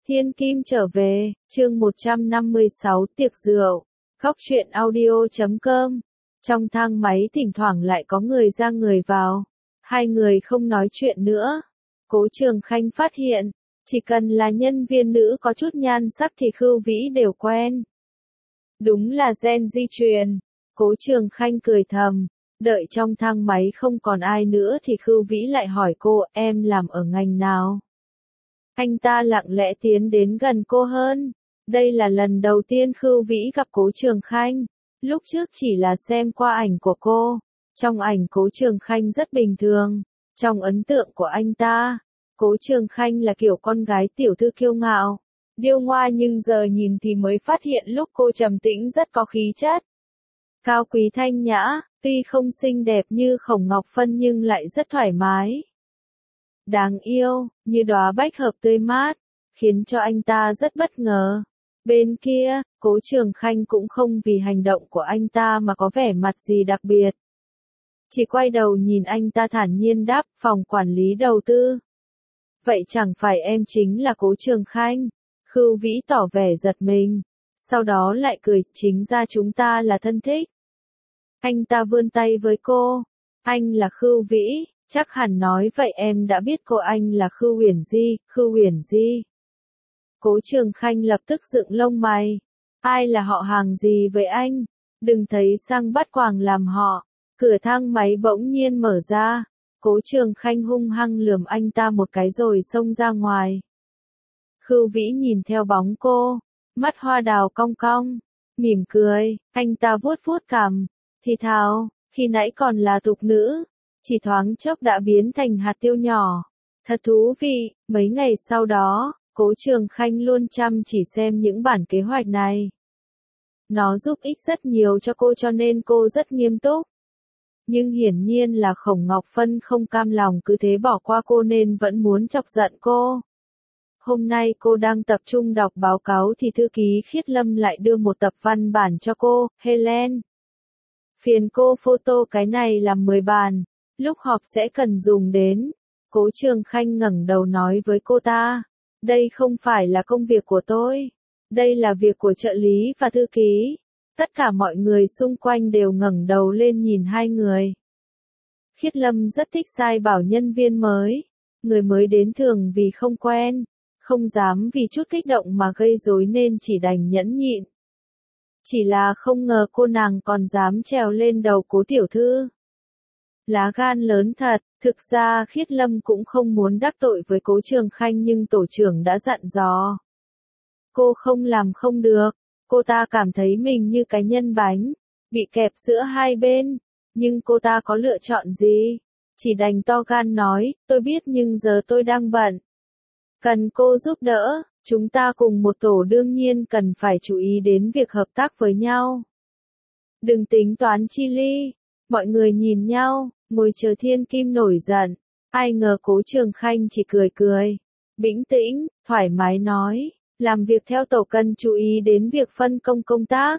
Thiên Kim trở về, chương 156 tiệc rượu, Góc truyện audio.com. Trong thang máy thỉnh thoảng lại có người ra người vào. Hai người không nói chuyện nữa. Cố Trường Khanh phát hiện, chỉ cần là nhân viên nữ có chút nhan sắc thì Khưu Vĩ đều quen. Đúng là gen di truyền. Cố Trường Khanh cười thầm. Đợi trong thang máy không còn ai nữa thì Khưu Vĩ lại hỏi cô, em làm ở ngành nào? Anh ta lặng lẽ tiến đến gần cô hơn. Đây là lần đầu tiên Khưu Vĩ gặp Cố Trường Khanh. Lúc trước chỉ là xem qua ảnh của cô. Trong ảnh Cố Trường Khanh rất bình thường. Trong ấn tượng của anh ta, Cố Trường Khanh là kiểu con gái tiểu thư kiêu ngạo, điêu ngoa, nhưng giờ nhìn thì mới phát hiện lúc cô trầm tĩnh rất có khí chất. Cao quý thanh nhã, tuy không xinh đẹp như Khổng Ngọc Phân nhưng lại rất thoải mái. Đáng yêu, như đóa bách hợp tươi mát, khiến cho anh ta rất bất ngờ. Bên kia, Cố Trường Khanh cũng không vì hành động của anh ta mà có vẻ mặt gì đặc biệt. Chỉ quay đầu nhìn anh ta thản nhiên đáp, phòng quản lý đầu tư. Vậy chẳng phải em chính là Cố Trường Khanh? Khưu Vĩ tỏ vẻ giật mình, sau đó lại cười, chính ra chúng ta là thân thích. Anh ta vươn tay với cô, anh là Khưu Vĩ, chắc hẳn nói vậy em đã biết cô anh là Khưu Uyển Di, Khưu Uyển Di. Cố Trường Khanh lập tức dựng lông mày, ai là họ hàng gì với anh, đừng thấy sang bắt quàng làm họ. Cửa thang máy bỗng nhiên mở ra, Cố Trường Khanh hung hăng lườm anh ta một cái rồi xông ra ngoài. Khưu Vĩ nhìn theo bóng cô, mắt hoa đào cong cong, mỉm cười, anh ta vuốt vuốt cằm, thì thào, khi nãy còn là tục nữ, chỉ thoáng chốc đã biến thành hạt tiêu nhỏ. Thật thú vị, mấy ngày sau đó, Cố Trường Khanh luôn chăm chỉ xem những bản kế hoạch này. Nó giúp ích rất nhiều cho cô cho nên cô rất nghiêm túc. Nhưng hiển nhiên là Khổng Ngọc Phân không cam lòng cứ thế bỏ qua cô nên vẫn muốn chọc giận cô. Hôm nay cô đang tập trung đọc báo cáo thì thư ký Khiết Lâm lại đưa một tập văn bản cho cô, Helen. Phiền cô photo cái này làm 10 bản, lúc họp sẽ cần dùng đến. Cố Trường Khanh ngẩng đầu nói với cô ta, đây không phải là công việc của tôi, đây là việc của trợ lý và thư ký. Tất cả mọi người xung quanh đều ngẩng đầu lên nhìn hai người. Khiết Lâm rất thích sai bảo nhân viên mới. Người mới đến thường vì không quen, không dám vì chút kích động mà gây rối nên chỉ đành nhẫn nhịn. Chỉ là không ngờ cô nàng còn dám trèo lên đầu Cố tiểu thư. Lá gan lớn thật, thực ra Khiết Lâm cũng không muốn đắc tội với Cố Trường Khanh nhưng tổ trưởng đã dặn dò. Cô không làm không được. Cô ta cảm thấy mình như cái nhân bánh, bị kẹp giữa hai bên, nhưng cô ta có lựa chọn gì? Chỉ đành to gan nói, tôi biết nhưng giờ tôi đang bận. Cần cô giúp đỡ, chúng ta cùng một tổ đương nhiên cần phải chú ý đến việc hợp tác với nhau. Đừng tính toán chi ly, mọi người nhìn nhau, ngồi chờ Thiên Kim nổi giận, ai ngờ Cố Trường Khanh chỉ cười cười, bĩnh tĩnh, thoải mái nói. Làm việc theo tổ cần chú ý đến việc phân công công tác.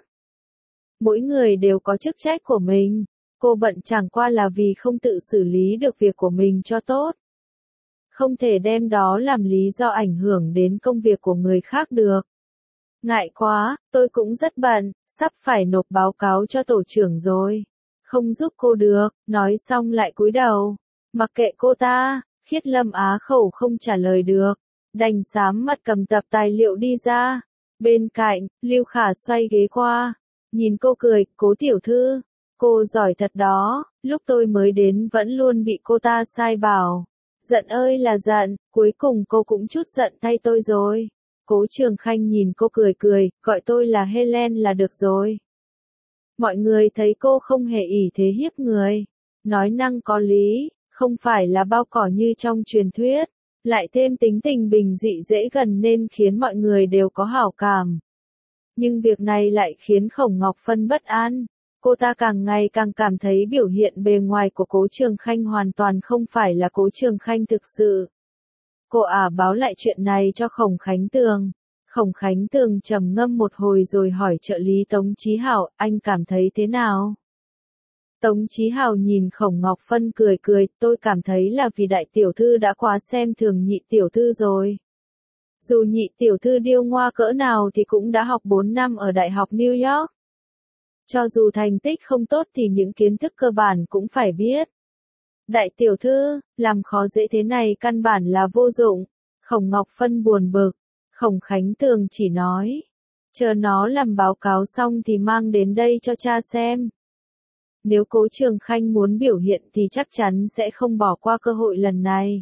Mỗi người đều có chức trách của mình, cô bận chẳng qua là vì không tự xử lý được việc của mình cho tốt. Không thể đem đó làm lý do ảnh hưởng đến công việc của người khác được. Ngại quá, tôi cũng rất bận, sắp phải nộp báo cáo cho tổ trưởng rồi. Không giúp cô được, nói xong lại cúi đầu. Mặc kệ cô ta, Khiết Lâm á khẩu không trả lời được. Đành sám mặt cầm tập tài liệu đi ra. Bên cạnh, Lưu Khả xoay ghế qua. Nhìn cô cười, Cố tiểu thư. Cô giỏi thật đó, lúc tôi mới đến vẫn luôn bị cô ta sai bảo. Giận ơi là giận, cuối cùng cô cũng chút giận thay tôi rồi. Cố Trường Khanh nhìn cô cười cười, gọi tôi là Helen là được rồi. Mọi người thấy cô không hề ỷ thế hiếp người. Nói năng có lý, không phải là bao cỏ như trong truyền thuyết. Lại thêm tính tình bình dị dễ gần nên khiến mọi người đều có hảo cảm. Nhưng việc này lại khiến Khổng Ngọc Phân bất an. Cô ta càng ngày càng cảm thấy biểu hiện bề ngoài của Cố Trường Khanh hoàn toàn không phải là Cố Trường Khanh thực sự. Cô báo lại chuyện này cho Khổng Khánh Tường. Khổng Khánh Tường trầm ngâm một hồi rồi hỏi trợ lý Tống Chí Hảo, anh cảm thấy thế nào? Tống Chí Hào nhìn Khổng Ngọc Phân cười cười, tôi cảm thấy là vì đại tiểu thư đã quá xem thường nhị tiểu thư rồi. Dù nhị tiểu thư điêu ngoa cỡ nào thì cũng đã học 4 năm ở Đại học New York. Cho dù thành tích không tốt thì những kiến thức cơ bản cũng phải biết. Đại tiểu thư, làm khó dễ thế này căn bản là vô dụng. Khổng Ngọc Phân buồn bực. Khổng Khánh Tường chỉ nói. Chờ nó làm báo cáo xong thì mang đến đây cho cha xem. Nếu Cố Trường Khanh muốn biểu hiện thì chắc chắn sẽ không bỏ qua cơ hội lần này.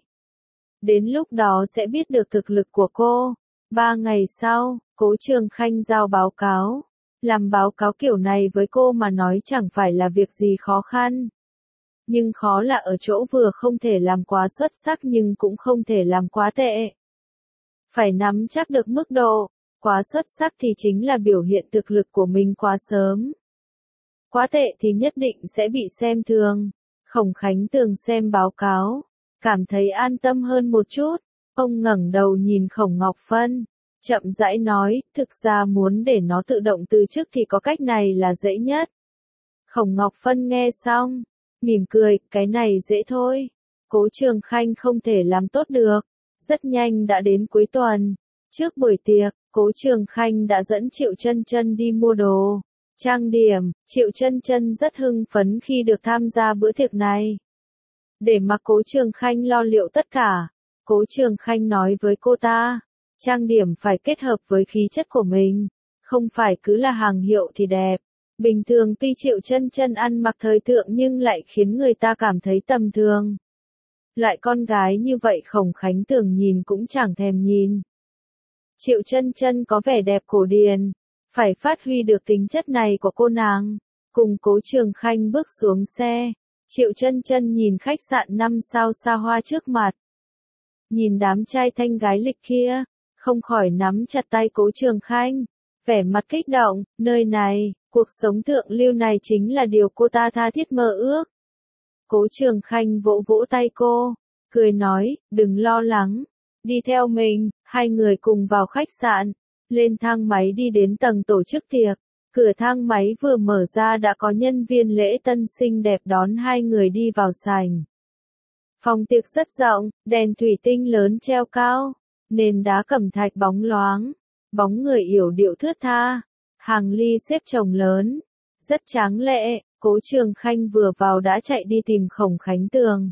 Đến lúc đó sẽ biết được thực lực của cô. 3 ngày sau, Cố Trường Khanh giao báo cáo. Làm báo cáo kiểu này với cô mà nói chẳng phải là việc gì khó khăn. Nhưng khó là ở chỗ vừa không thể làm quá xuất sắc nhưng cũng không thể làm quá tệ. Phải nắm chắc được mức độ. Quá xuất sắc thì chính là biểu hiện thực lực của mình quá sớm. Quá tệ thì nhất định sẽ bị xem thường. Khổng Khánh Tường xem báo cáo, cảm thấy an tâm hơn một chút. Ông ngẩng đầu nhìn Khổng Ngọc Phân, chậm rãi nói, thực ra muốn để nó tự động từ chức thì có cách này là dễ nhất. Khổng Ngọc Phân nghe xong, mỉm cười, cái này dễ thôi. Cố Trường Khanh không thể làm tốt được. Rất nhanh đã đến cuối tuần. Trước buổi tiệc, Cố Trường Khanh đã dẫn Triệu Chân Chân đi mua đồ, trang điểm. Triệu Chân Chân rất hưng phấn khi được tham gia bữa tiệc này. Để mặc Cố Trường Khanh lo liệu tất cả, Cố Trường Khanh nói với cô ta, trang điểm phải kết hợp với khí chất của mình, không phải cứ là hàng hiệu thì đẹp. Bình thường tuy Triệu Chân Chân ăn mặc thời thượng nhưng lại khiến người ta cảm thấy tầm thường. Loại con gái như vậy Khổng Khánh Tường nhìn cũng chẳng thèm nhìn. Triệu Chân Chân có vẻ đẹp cổ điển, phải phát huy được tính chất này của cô nàng. Cùng Cố Trường Khanh bước xuống xe, Triệu Chân Chân nhìn khách sạn 5 sao xa hoa trước mặt. Nhìn đám trai thanh gái lịch kia, không khỏi nắm chặt tay Cố Trường Khanh, vẻ mặt kích động, nơi này, cuộc sống thượng lưu này chính là điều cô ta tha thiết mơ ước. Cố Trường Khanh vỗ vỗ tay cô, cười nói, đừng lo lắng, đi theo mình. Hai người cùng vào khách sạn, lên thang máy đi đến tầng tổ chức tiệc. Cửa thang máy vừa mở ra đã có nhân viên lễ tân xinh đẹp đón hai người đi vào sảnh. Phòng tiệc rất rộng, đèn thủy tinh lớn treo cao, nền đá cẩm thạch bóng loáng, bóng người yểu điệu thướt tha, hàng ly xếp chồng lớn, rất tráng lệ. Cố Trường Khanh vừa vào đã chạy đi tìm Khổng Khánh Tường.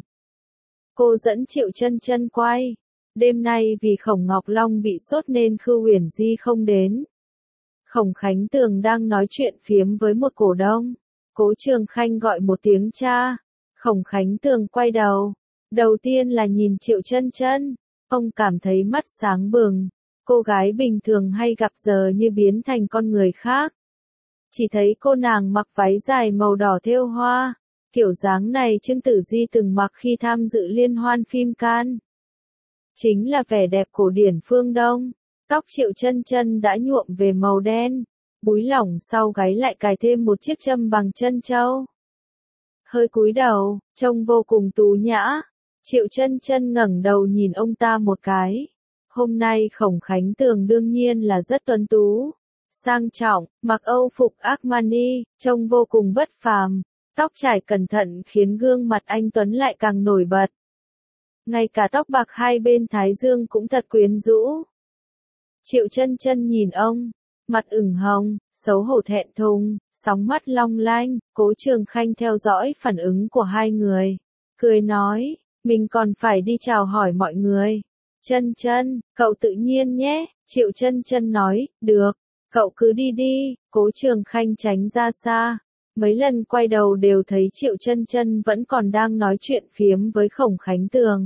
Cô dẫn Triệu Chân Chân quay. Đêm nay vì Khổng Ngọc Long bị sốt nên Khư Uyển Di không đến. Khổng Khánh Tường đang nói chuyện phiếm với một cổ đông. Cố Trường Khanh gọi một tiếng cha. Khổng Khánh Tường quay đầu. Đầu tiên là nhìn Triệu Chân Chân. Ông cảm thấy mắt sáng bừng. Cô gái bình thường hay gặp giờ như biến thành con người khác. Chỉ thấy cô nàng mặc váy dài màu đỏ thêu hoa. Kiểu dáng này Trương Tử Di từng mặc khi tham dự liên hoan phim Cannes. Chính là vẻ đẹp cổ điển phương Đông. Tóc Triệu Chân Chân đã nhuộm về màu đen, búi lỏng sau gáy lại cài thêm một chiếc châm bằng trân châu. Hơi cúi đầu, trông vô cùng tú nhã. Triệu Chân Chân ngẩng đầu nhìn ông ta một cái. Hôm nay Khổng Khánh Tường đương nhiên là rất tuấn tú, sang trọng, mặc Âu phục Armani, trông vô cùng bất phàm. Tóc trải cẩn thận khiến gương mặt anh tuấn lại càng nổi bật. Ngay cả tóc bạc hai bên thái dương cũng thật quyến rũ. Triệu Chân Chân nhìn ông, mặt ửng hồng, xấu hổ thẹn thùng, sóng mắt long lanh. Cố Trường Khanh theo dõi phản ứng của hai người, cười nói, mình còn phải đi chào hỏi mọi người. Chân Chân, cậu tự nhiên nhé. Triệu Chân Chân nói, được, cậu cứ đi đi. Cố Trường Khanh tránh ra xa. Mấy lần quay đầu đều thấy Triệu Chân Chân vẫn còn đang nói chuyện phiếm với Khổng Khánh Tường.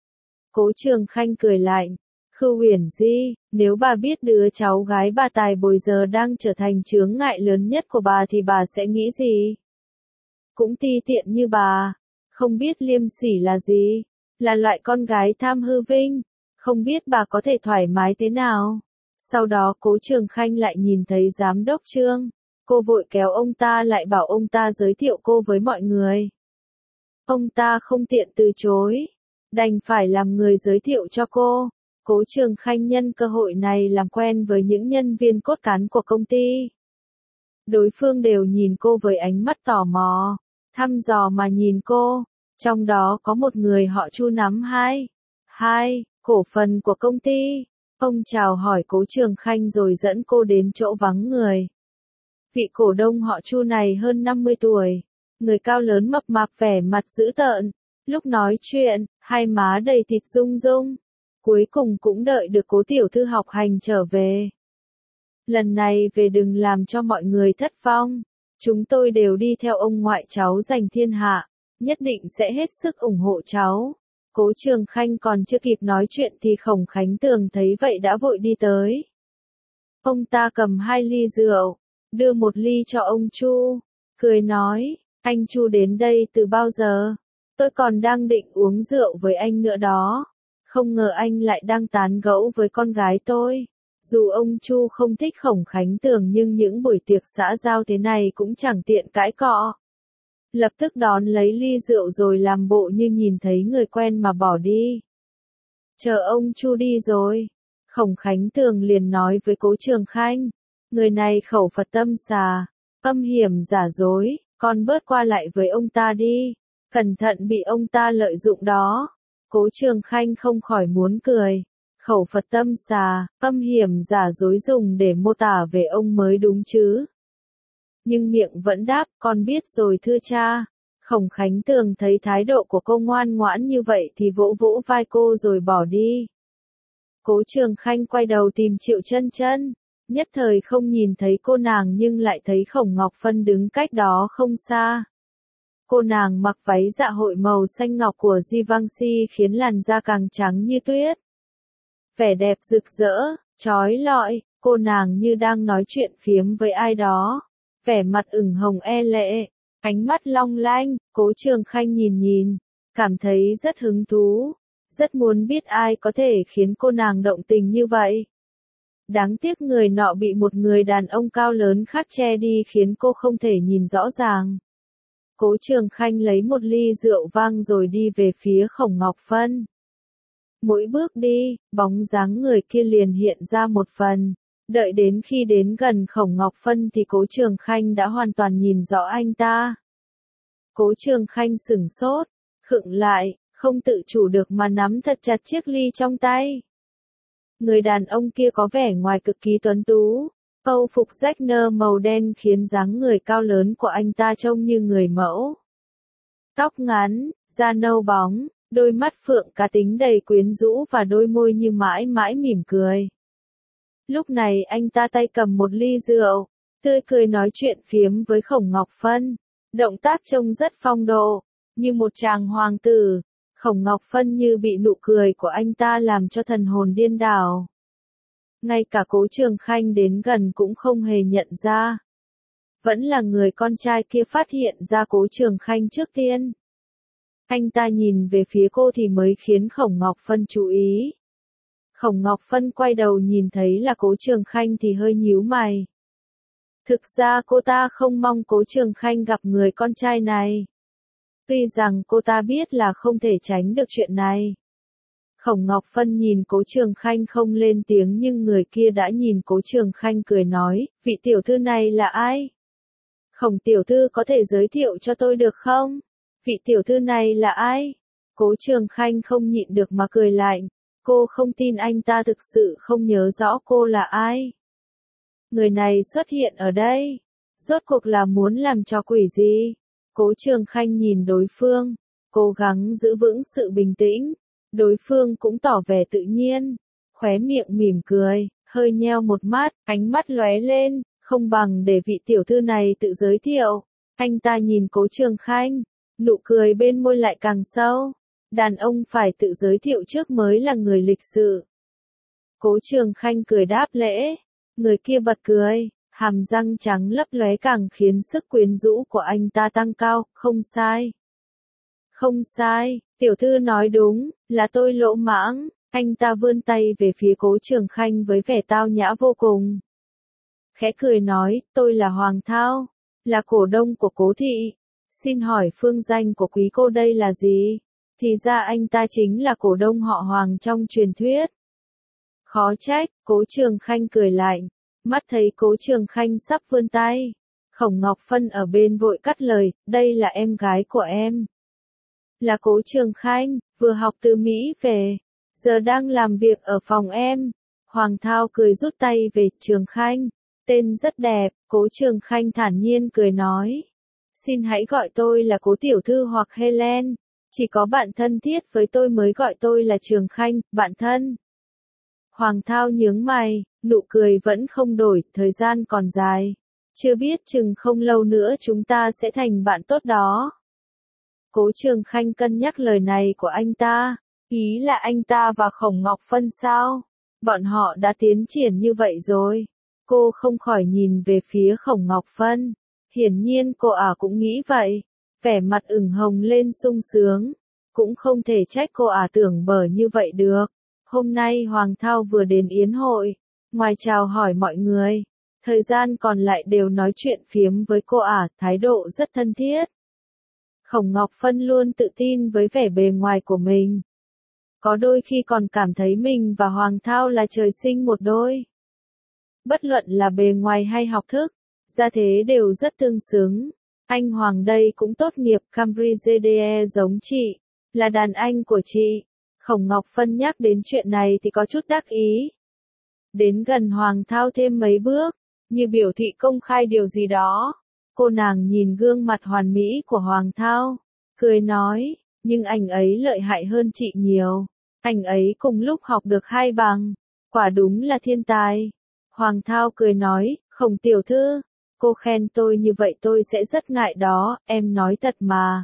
Cố Trường Khanh cười lạnh, Khư Uyển Di, nếu bà biết đứa cháu gái bà tài bồi giờ đang trở thành chướng ngại lớn nhất của bà thì bà sẽ nghĩ gì? Cũng ti tiện như bà, không biết liêm sỉ là gì, là loại con gái tham hư vinh, không biết bà có thể thoải mái thế nào. Sau đó Cố Trường Khanh lại nhìn thấy giám đốc Trương. Cô vội kéo ông ta lại bảo ông ta giới thiệu cô với mọi người. Ông ta không tiện từ chối, đành phải làm người giới thiệu cho cô. Cố Trường Khanh nhân cơ hội này làm quen với những nhân viên cốt cán của công ty. Đối phương đều nhìn cô với ánh mắt tò mò, thăm dò mà nhìn cô. Trong đó có một người họ Chu nắm hai cổ phần của công ty. Ông chào hỏi Cố Trường Khanh rồi dẫn cô đến chỗ vắng người. Vị cổ đông họ Chu này hơn 50 tuổi, người cao lớn mập mạp vẻ mặt dữ tợn, lúc nói chuyện, hai má đầy thịt rung rung. Cuối cùng cũng đợi được Cố tiểu thư học hành trở về. Lần này về đừng làm cho mọi người thất vong, chúng tôi đều đi theo ông ngoại cháu giành thiên hạ, nhất định sẽ hết sức ủng hộ cháu. Cố Trường Khanh còn chưa kịp nói chuyện thì Khổng Khánh Tường thấy vậy đã vội đi tới. Ông ta cầm 2 ly rượu, đưa 1 ly cho ông Chu, cười nói, anh Chu đến đây từ bao giờ? Tôi còn đang định uống rượu với anh nữa đó. Không ngờ anh lại đang tán gẫu với con gái tôi. Dù ông Chu không thích Khổng Khánh Tường nhưng những buổi tiệc xã giao thế này cũng chẳng tiện cãi cọ. Lập tức đón lấy ly rượu rồi làm bộ như nhìn thấy người quen mà bỏ đi. Chờ ông Chu đi rồi, Khổng Khánh Tường liền nói với Cố Trường Khanh, người này khẩu Phật tâm xà, âm hiểm giả dối, con bớt qua lại với ông ta đi, cẩn thận bị ông ta lợi dụng đó. Cố Trường Khanh không khỏi muốn cười. Khẩu Phật tâm xà, âm hiểm giả dối dùng để mô tả về ông mới đúng chứ. Nhưng miệng vẫn đáp, con biết rồi thưa cha. Khổng Khánh Tường thấy thái độ của cô ngoan ngoãn như vậy thì vỗ vỗ vai cô rồi bỏ đi. Cố Trường Khanh quay đầu tìm Triệu Chân Chân, nhất thời không nhìn thấy cô nàng nhưng lại thấy Khổng Ngọc Phân đứng cách đó không xa. Cô nàng mặc váy dạ hội màu xanh ngọc của Givenchy khiến làn da càng trắng như tuyết. Vẻ đẹp rực rỡ, chói lọi, cô nàng như đang nói chuyện phiếm với ai đó. Vẻ mặt ửng hồng e lệ, ánh mắt long lanh, Cố Trường Khanh nhìn, cảm thấy rất hứng thú, rất muốn biết ai có thể khiến cô nàng động tình như vậy. Đáng tiếc người nọ bị một người đàn ông cao lớn khác che đi khiến cô không thể nhìn rõ ràng. Cố Trường Khanh lấy 1 ly rượu vang rồi đi về phía Khổng Ngọc Phân. Mỗi bước đi, bóng dáng người kia liền hiện ra một phần. Đợi đến khi đến gần Khổng Ngọc Phân thì Cố Trường Khanh đã hoàn toàn nhìn rõ anh ta. Cố Trường Khanh sửng sốt, khựng lại, không tự chủ được mà nắm thật chặt chiếc ly trong tay. Người đàn ông kia có vẻ ngoài cực kỳ tuấn tú, âu phục rách nơ màu đen khiến dáng người cao lớn của anh ta trông như người mẫu. Tóc ngắn, da nâu bóng, đôi mắt phượng cá tính đầy quyến rũ và đôi môi như mãi mãi mỉm cười. Lúc này anh ta tay cầm 1 ly rượu, tươi cười nói chuyện phiếm với Khổng Ngọc Phân, động tác trông rất phong độ, như một chàng hoàng tử. Khổng Ngọc Phân như bị nụ cười của anh ta làm cho thần hồn điên đảo. Ngay cả Cố Trường Khanh đến gần cũng không hề nhận ra. Vẫn là người con trai kia phát hiện ra Cố Trường Khanh trước tiên. Anh ta nhìn về phía cô thì mới khiến Khổng Ngọc Phân chú ý. Khổng Ngọc Phân quay đầu nhìn thấy là Cố Trường Khanh thì hơi nhíu mày. Thực ra cô ta không mong Cố Trường Khanh gặp người con trai này. Tuy rằng cô ta biết là không thể tránh được chuyện này. Khổng Ngọc Phân nhìn Cố Trường Khanh không lên tiếng nhưng người kia đã nhìn Cố Trường Khanh cười nói, vị tiểu thư này là ai? Khổng tiểu thư có thể giới thiệu cho tôi được không? Vị tiểu thư này là ai? Cố Trường Khanh không nhịn được mà cười lạnh. Cô không tin anh ta thực sự không nhớ rõ cô là ai. Người này xuất hiện ở đây. Rốt cuộc là muốn làm trò quỷ gì? Cố Trường Khanh nhìn đối phương, cố gắng giữ vững sự bình tĩnh. Đối phương cũng tỏ vẻ tự nhiên, khóe miệng mỉm cười, hơi nheo một mắt, ánh mắt lóe lên, không bằng để vị tiểu thư này tự giới thiệu. Anh ta nhìn Cố Trường Khanh, nụ cười bên môi lại càng sâu. Đàn ông phải tự giới thiệu trước mới là người lịch sự. Cố Trường Khanh cười đáp lễ, người kia bật cười, hàm răng trắng lấp lóe càng khiến sức quyến rũ của anh ta tăng cao, không sai. Không sai, tiểu thư nói đúng, là tôi lỗ mãng. Anh ta vươn tay về phía Cố Trường Khanh với vẻ tao nhã vô cùng. Khẽ cười nói, tôi là Hoàng Thao, là cổ đông của Cố thị. Xin hỏi phương danh của quý cô đây là gì? Thì ra anh ta chính là cổ đông họ Hoàng trong truyền thuyết. Khó trách, Cố Trường Khanh cười lạnh, mắt thấy Cố Trường Khanh sắp vươn tay. Khổng Ngọc Phân ở bên vội cắt lời, đây là em gái của em. Là Cố Trường Khanh, vừa học từ Mỹ về, giờ đang làm việc ở phòng em. Hoàng Thao cười rút tay về, Trường Khanh, tên rất đẹp, Cố Trường Khanh thản nhiên cười nói. Xin hãy gọi tôi là Cố Tiểu Thư hoặc Helen, chỉ có bạn thân thiết với tôi mới gọi tôi là Trường Khanh, bạn thân. Hoàng Thao nhướng mày, nụ cười vẫn không đổi, thời gian còn dài. Chưa biết chừng không lâu nữa chúng ta sẽ thành bạn tốt đó. Cố Trường Khanh cân nhắc lời này của anh ta, ý là anh ta và Khổng Ngọc Phân sao? Bọn họ đã tiến triển như vậy rồi. Cô không khỏi nhìn về phía Khổng Ngọc Phân. Hiển nhiên cô cũng nghĩ vậy. Vẻ mặt ửng hồng lên sung sướng. Cũng không thể trách cô tưởng bở như vậy được. Hôm nay Hoàng Thao vừa đến yến hội. Ngoài chào hỏi mọi người, thời gian còn lại đều nói chuyện phiếm với cô thái độ rất thân thiết. Khổng Ngọc Phân luôn tự tin với vẻ bề ngoài của mình. Có đôi khi còn cảm thấy mình và Hoàng Thao là trời sinh một đôi. Bất luận là bề ngoài hay học thức, gia thế đều rất tương xứng. Anh Hoàng đây cũng tốt nghiệp Cambridge GDE giống chị, là đàn anh của chị. Khổng Ngọc Phân nhắc đến chuyện này thì có chút đắc ý. Đến gần Hoàng Thao thêm mấy bước, như biểu thị công khai điều gì đó. Cô nàng nhìn gương mặt hoàn mỹ của Hoàng Thao, cười nói, nhưng anh ấy lợi hại hơn chị nhiều. Anh ấy cùng lúc học được 2 bằng, quả đúng là thiên tài. Hoàng Thao cười nói, Khổng tiểu thư, cô khen tôi như vậy tôi sẽ rất ngại đó, em nói thật mà.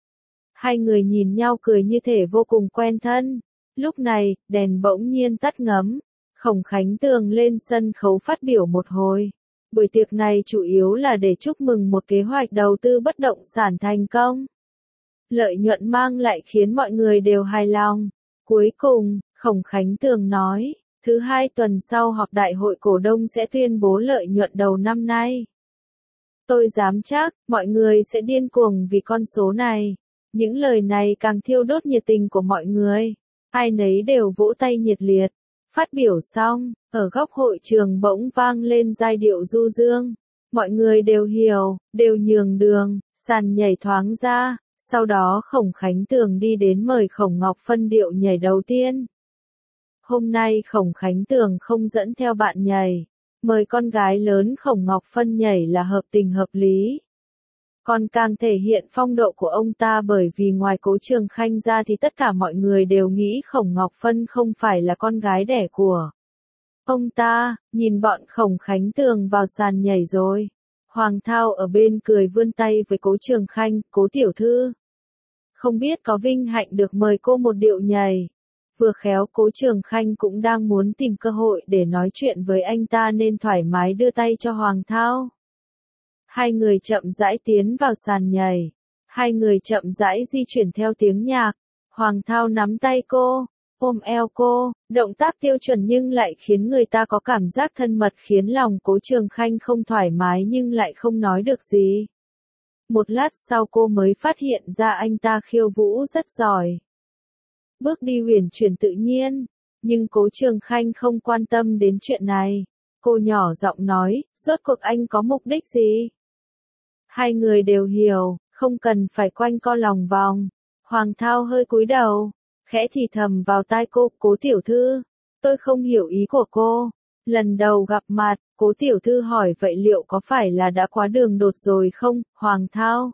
Hai người nhìn nhau cười như thể vô cùng quen thân. Lúc này, đèn bỗng nhiên tắt ngấm. Khổng Khánh Tường lên sân khấu phát biểu một hồi. Buổi tiệc này chủ yếu là để chúc mừng một kế hoạch đầu tư bất động sản thành công. Lợi nhuận mang lại khiến mọi người đều hài lòng. Cuối cùng, Khổng Khánh Tường nói, thứ 2 tuần sau họp đại hội cổ đông sẽ tuyên bố lợi nhuận đầu năm nay. Tôi dám chắc, mọi người sẽ điên cuồng vì con số này. Những lời này càng thiêu đốt nhiệt tình của mọi người. Ai nấy đều vỗ tay nhiệt liệt. Phát biểu xong, ở góc hội trường bỗng vang lên giai điệu du dương. Mọi người đều hiểu, đều nhường đường, sàn nhảy thoáng ra. Sau đó Khổng Khánh Tường đi đến mời Khổng Ngọc Phân điệu nhảy đầu tiên. Hôm nay Khổng Khánh Tường không dẫn theo bạn nhảy. Mời con gái lớn Khổng Ngọc Phân nhảy là hợp tình hợp lý. Còn càng thể hiện phong độ của ông ta bởi vì ngoài Cố Trường Khanh ra thì tất cả mọi người đều nghĩ Khổng Ngọc Phân không phải là con gái đẻ của ông ta. Nhìn bọn Khổng Khánh Tường vào sàn nhảy rồi. Hoàng Thao ở bên cười vươn tay với Cố Trường Khanh, Cố tiểu thư. Không biết có vinh hạnh được mời cô một điệu nhảy. Vừa khéo Cố Trường Khanh cũng đang muốn tìm cơ hội để nói chuyện với anh ta nên thoải mái đưa tay cho Hoàng Thao. Hai người chậm rãi tiến vào sàn nhảy. Hai người chậm rãi di chuyển theo tiếng nhạc. Hoàng Thao nắm tay cô, ôm eo cô, động tác tiêu chuẩn nhưng lại khiến người ta có cảm giác thân mật khiến lòng Cố Trường Khanh không thoải mái nhưng lại không nói được gì. Một lát sau cô mới phát hiện ra anh ta khiêu vũ rất giỏi. Bước đi uyển chuyển tự nhiên, nhưng Cố Trường Khanh không quan tâm đến chuyện này. Cô nhỏ giọng nói, rốt cuộc anh có mục đích gì? Hai người đều hiểu, không cần phải quanh co lòng vòng. Hoàng Thao hơi cúi đầu, khẽ thì thầm vào tai cô, Cố tiểu thư, tôi không hiểu ý của cô. Lần đầu gặp mặt, Cố tiểu thư hỏi vậy liệu có phải là đã quá đường đột rồi không, Hoàng Thao?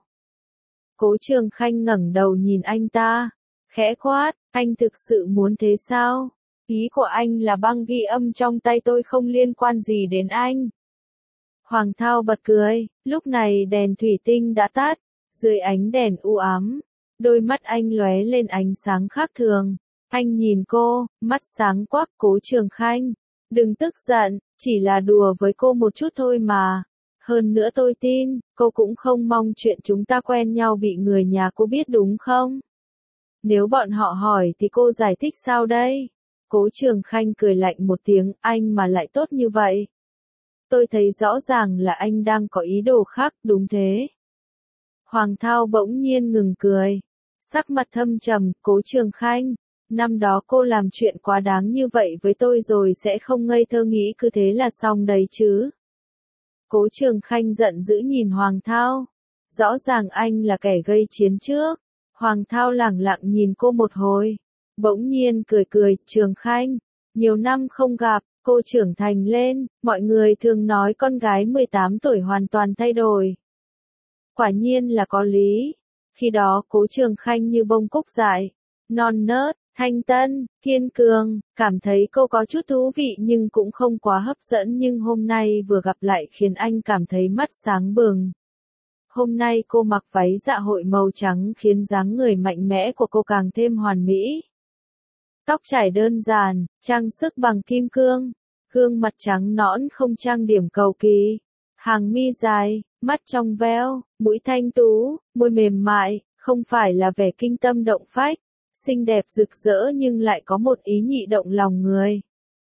Cố Trường Khanh ngẩng đầu nhìn anh ta, khẽ quát, anh thực sự muốn thế sao? Ý của anh là băng ghi âm trong tay tôi không liên quan gì đến anh. Hoàng Thao bật cười, lúc này đèn thủy tinh đã tắt, dưới ánh đèn u ám, đôi mắt anh lóe lên ánh sáng khác thường. Anh nhìn cô, mắt sáng quắc, Cố Trường Khanh, đừng tức giận, chỉ là đùa với cô một chút thôi mà. Hơn nữa tôi tin, cô cũng không mong chuyện chúng ta quen nhau bị người nhà cô biết đúng không? Nếu bọn họ hỏi thì cô giải thích sao đây? Cố Trường Khanh cười lạnh một tiếng, anh mà lại tốt như vậy. Tôi thấy rõ ràng là anh đang có ý đồ khác, đúng thế. Hoàng Thao bỗng nhiên ngừng cười. Sắc mặt thâm trầm, Cố Trường Khanh, năm đó cô làm chuyện quá đáng như vậy với tôi rồi sẽ không ngây thơ nghĩ cứ thế là xong đấy chứ. Cố Trường Khanh giận dữ nhìn Hoàng Thao. Rõ ràng anh là kẻ gây chiến trước. Hoàng Thao lẳng lặng nhìn cô một hồi. Bỗng nhiên cười cười, Trường Khanh, nhiều năm không gặp, cô trưởng thành lên, mọi người thường nói con gái 18 tuổi hoàn toàn thay đổi. Quả nhiên là có lý. Khi đó Cố Trường Khanh như bông cúc dại, non nớt, thanh tân, kiên cường, cảm thấy cô có chút thú vị nhưng cũng không quá hấp dẫn, nhưng hôm nay vừa gặp lại khiến anh cảm thấy mắt sáng bừng. Hôm nay cô mặc váy dạ hội màu trắng khiến dáng người mạnh mẽ của cô càng thêm hoàn mỹ. Tóc trải đơn giản, trang sức bằng kim cương, gương mặt trắng nõn không trang điểm cầu kỳ, hàng mi dài, mắt trong veo, mũi thanh tú, môi mềm mại, không phải là vẻ kinh tâm động phách, xinh đẹp rực rỡ nhưng lại có một ý nhị động lòng người.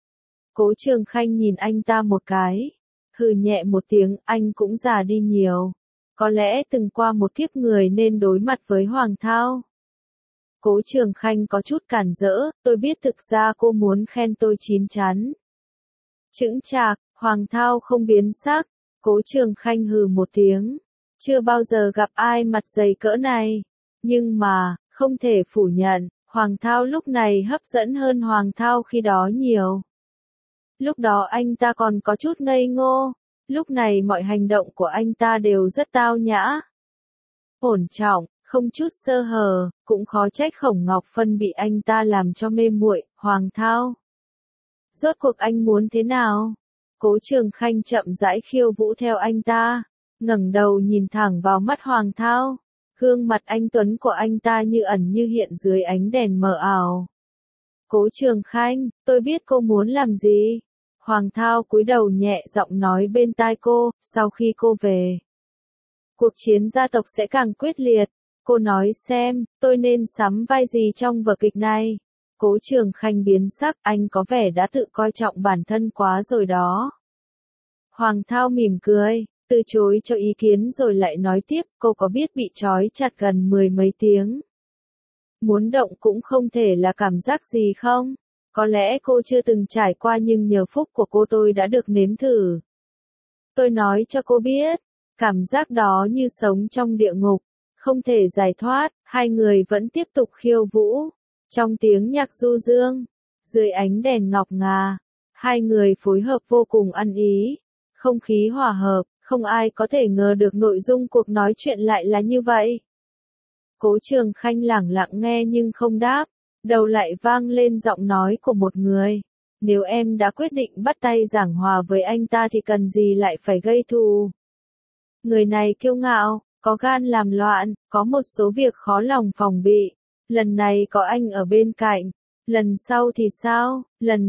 Cố Trường Khanh nhìn anh ta một cái, hừ nhẹ một tiếng, anh cũng già đi nhiều. Có lẽ từng qua một kiếp người nên đối mặt với Hoàng Thao. Cố Trường Khanh có chút cản rỡ, tôi biết thực ra cô muốn khen tôi chín chắn. Chững chạc, Hoàng Thao không biến sắc, Cố Trường Khanh hừ một tiếng. Chưa bao giờ gặp ai mặt dày cỡ này. Nhưng mà, không thể phủ nhận, Hoàng Thao lúc này hấp dẫn hơn Hoàng Thao khi đó nhiều. Lúc đó anh ta còn có chút ngây ngô, lúc này mọi hành động của anh ta đều rất tao nhã. Ổn trọng, không chút sơ hở, cũng khó trách Khổng Ngọc Phân bị anh ta làm cho mê muội. Hoàng Thao. Rốt cuộc anh muốn thế nào? Cố Trường Khanh chậm rãi khiêu vũ theo anh ta, ngẩng đầu nhìn thẳng vào mắt Hoàng Thao. Gương mặt anh tuấn của anh ta như ẩn như hiện dưới ánh đèn mờ ảo. Cố Trường Khanh, tôi biết cô muốn làm gì. Hoàng Thao cúi đầu nhẹ giọng nói bên tai cô, sau khi cô về, cuộc chiến gia tộc sẽ càng quyết liệt. Cô nói xem, tôi nên sắm vai gì trong vở kịch này? Cố Trường Khanh biến sắc, anh có vẻ đã tự coi trọng bản thân quá rồi đó. Hoàng Thao mỉm cười, từ chối cho ý kiến rồi lại nói tiếp, cô có biết bị trói chặt gần 10 mấy tiếng. Muốn động cũng không thể là cảm giác gì không? Có lẽ cô chưa từng trải qua nhưng nhờ phúc của cô tôi đã được nếm thử. Tôi nói cho cô biết, cảm giác đó như sống trong địa ngục, không thể giải thoát. Hai người vẫn tiếp tục khiêu vũ, trong tiếng nhạc du dương, dưới ánh đèn ngọc ngà, hai người phối hợp vô cùng ăn ý, không khí hòa hợp, không ai có thể ngờ được nội dung cuộc nói chuyện lại là như vậy. Cố Trường Khanh lẳng lặng nghe nhưng không đáp, đầu lại vang lên giọng nói của một người. Nếu em đã quyết định bắt tay giảng hòa với anh ta thì cần gì lại phải gây thù. Người này kiêu ngạo, có gan làm loạn, có một số việc khó lòng phòng bị. Lần này có anh ở bên cạnh. Lần sau thì sao?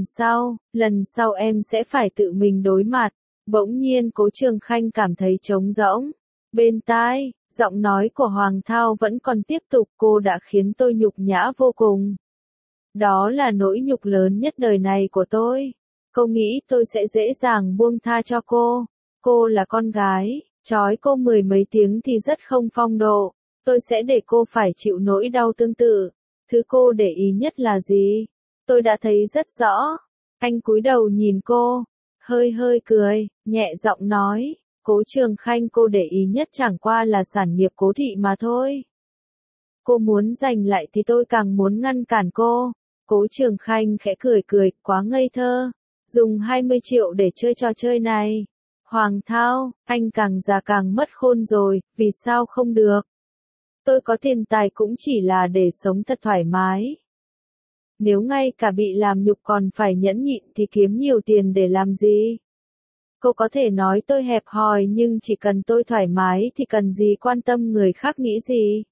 Lần sau em sẽ phải tự mình đối mặt. Bỗng nhiên Cố Trường Khanh cảm thấy trống rỗng. Bên tai, giọng nói của Hoàng Thao vẫn còn tiếp tục, cô đã khiến tôi nhục nhã vô cùng. Đó là nỗi nhục lớn nhất đời này của tôi. Cô nghĩ tôi sẽ dễ dàng buông tha cho cô. Cô là con gái, trói cô 10 mấy tiếng thì rất không phong độ. Tôi sẽ để cô phải chịu nỗi đau tương tự. Thứ cô để ý nhất là gì? Tôi đã thấy rất rõ. Anh cúi đầu nhìn cô, hơi cười, nhẹ giọng nói, Cố Trường Khanh, cô để ý nhất chẳng qua là sản nghiệp Cố thị mà thôi. Cô muốn giành lại thì tôi càng muốn ngăn cản cô. Cố Trường Khanh khẽ cười, quá ngây thơ. Dùng 20 triệu để chơi trò chơi này. Hoàng Thao, anh càng già càng mất khôn rồi, vì sao không được? Tôi có tiền tài cũng chỉ là để sống thật thoải mái. Nếu ngay cả bị làm nhục còn phải nhẫn nhịn thì kiếm nhiều tiền để làm gì? Cô có thể nói tôi hẹp hòi nhưng chỉ cần tôi thoải mái thì cần gì quan tâm người khác nghĩ gì.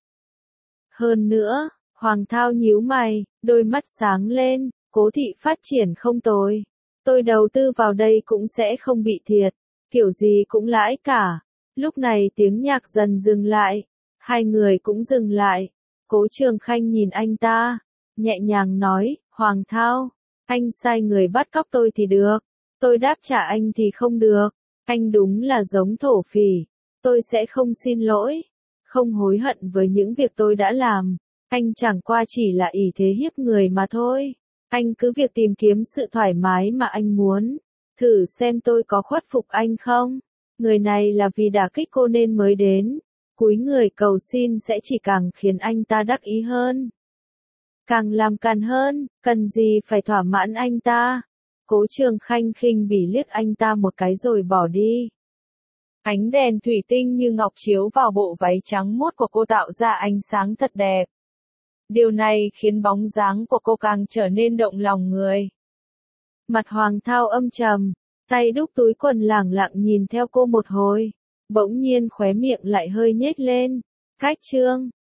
Hơn nữa, Hoàng Thao nhíu mày, đôi mắt sáng lên, Cố thị phát triển không tồi. Tôi đầu tư vào đây cũng sẽ không bị thiệt, kiểu gì cũng lãi cả. Lúc này tiếng nhạc dần dừng lại, hai người cũng dừng lại. Cố Trường Khanh nhìn anh ta, nhẹ nhàng nói, Hoàng Thao, anh sai người bắt cóc tôi thì được, tôi đáp trả anh thì không được. Anh đúng là giống thổ phỉ, tôi sẽ không xin lỗi, không hối hận với những việc tôi đã làm. Anh chẳng qua chỉ là ỷ thế hiếp người mà thôi. Anh cứ việc tìm kiếm sự thoải mái mà anh muốn. Thử xem tôi có khuất phục anh không? Người này là vì đả kích cô nên mới đến. Cúi người cầu xin sẽ chỉ càng khiến anh ta đắc ý hơn. Càng làm càn hơn, cần gì phải thỏa mãn anh ta. Cố Trường Khanh khinh bỉ liếc anh ta một cái rồi bỏ đi. Ánh đèn thủy tinh như ngọc chiếu vào bộ váy trắng muốt của cô tạo ra ánh sáng thật đẹp. Điều này khiến bóng dáng của cô càng trở nên động lòng người. Mặt Hoàng Thao âm trầm, tay đút túi quần lẳng lặng nhìn theo cô một hồi. Bỗng nhiên khóe miệng lại hơi nhếch lên. Khách Trương,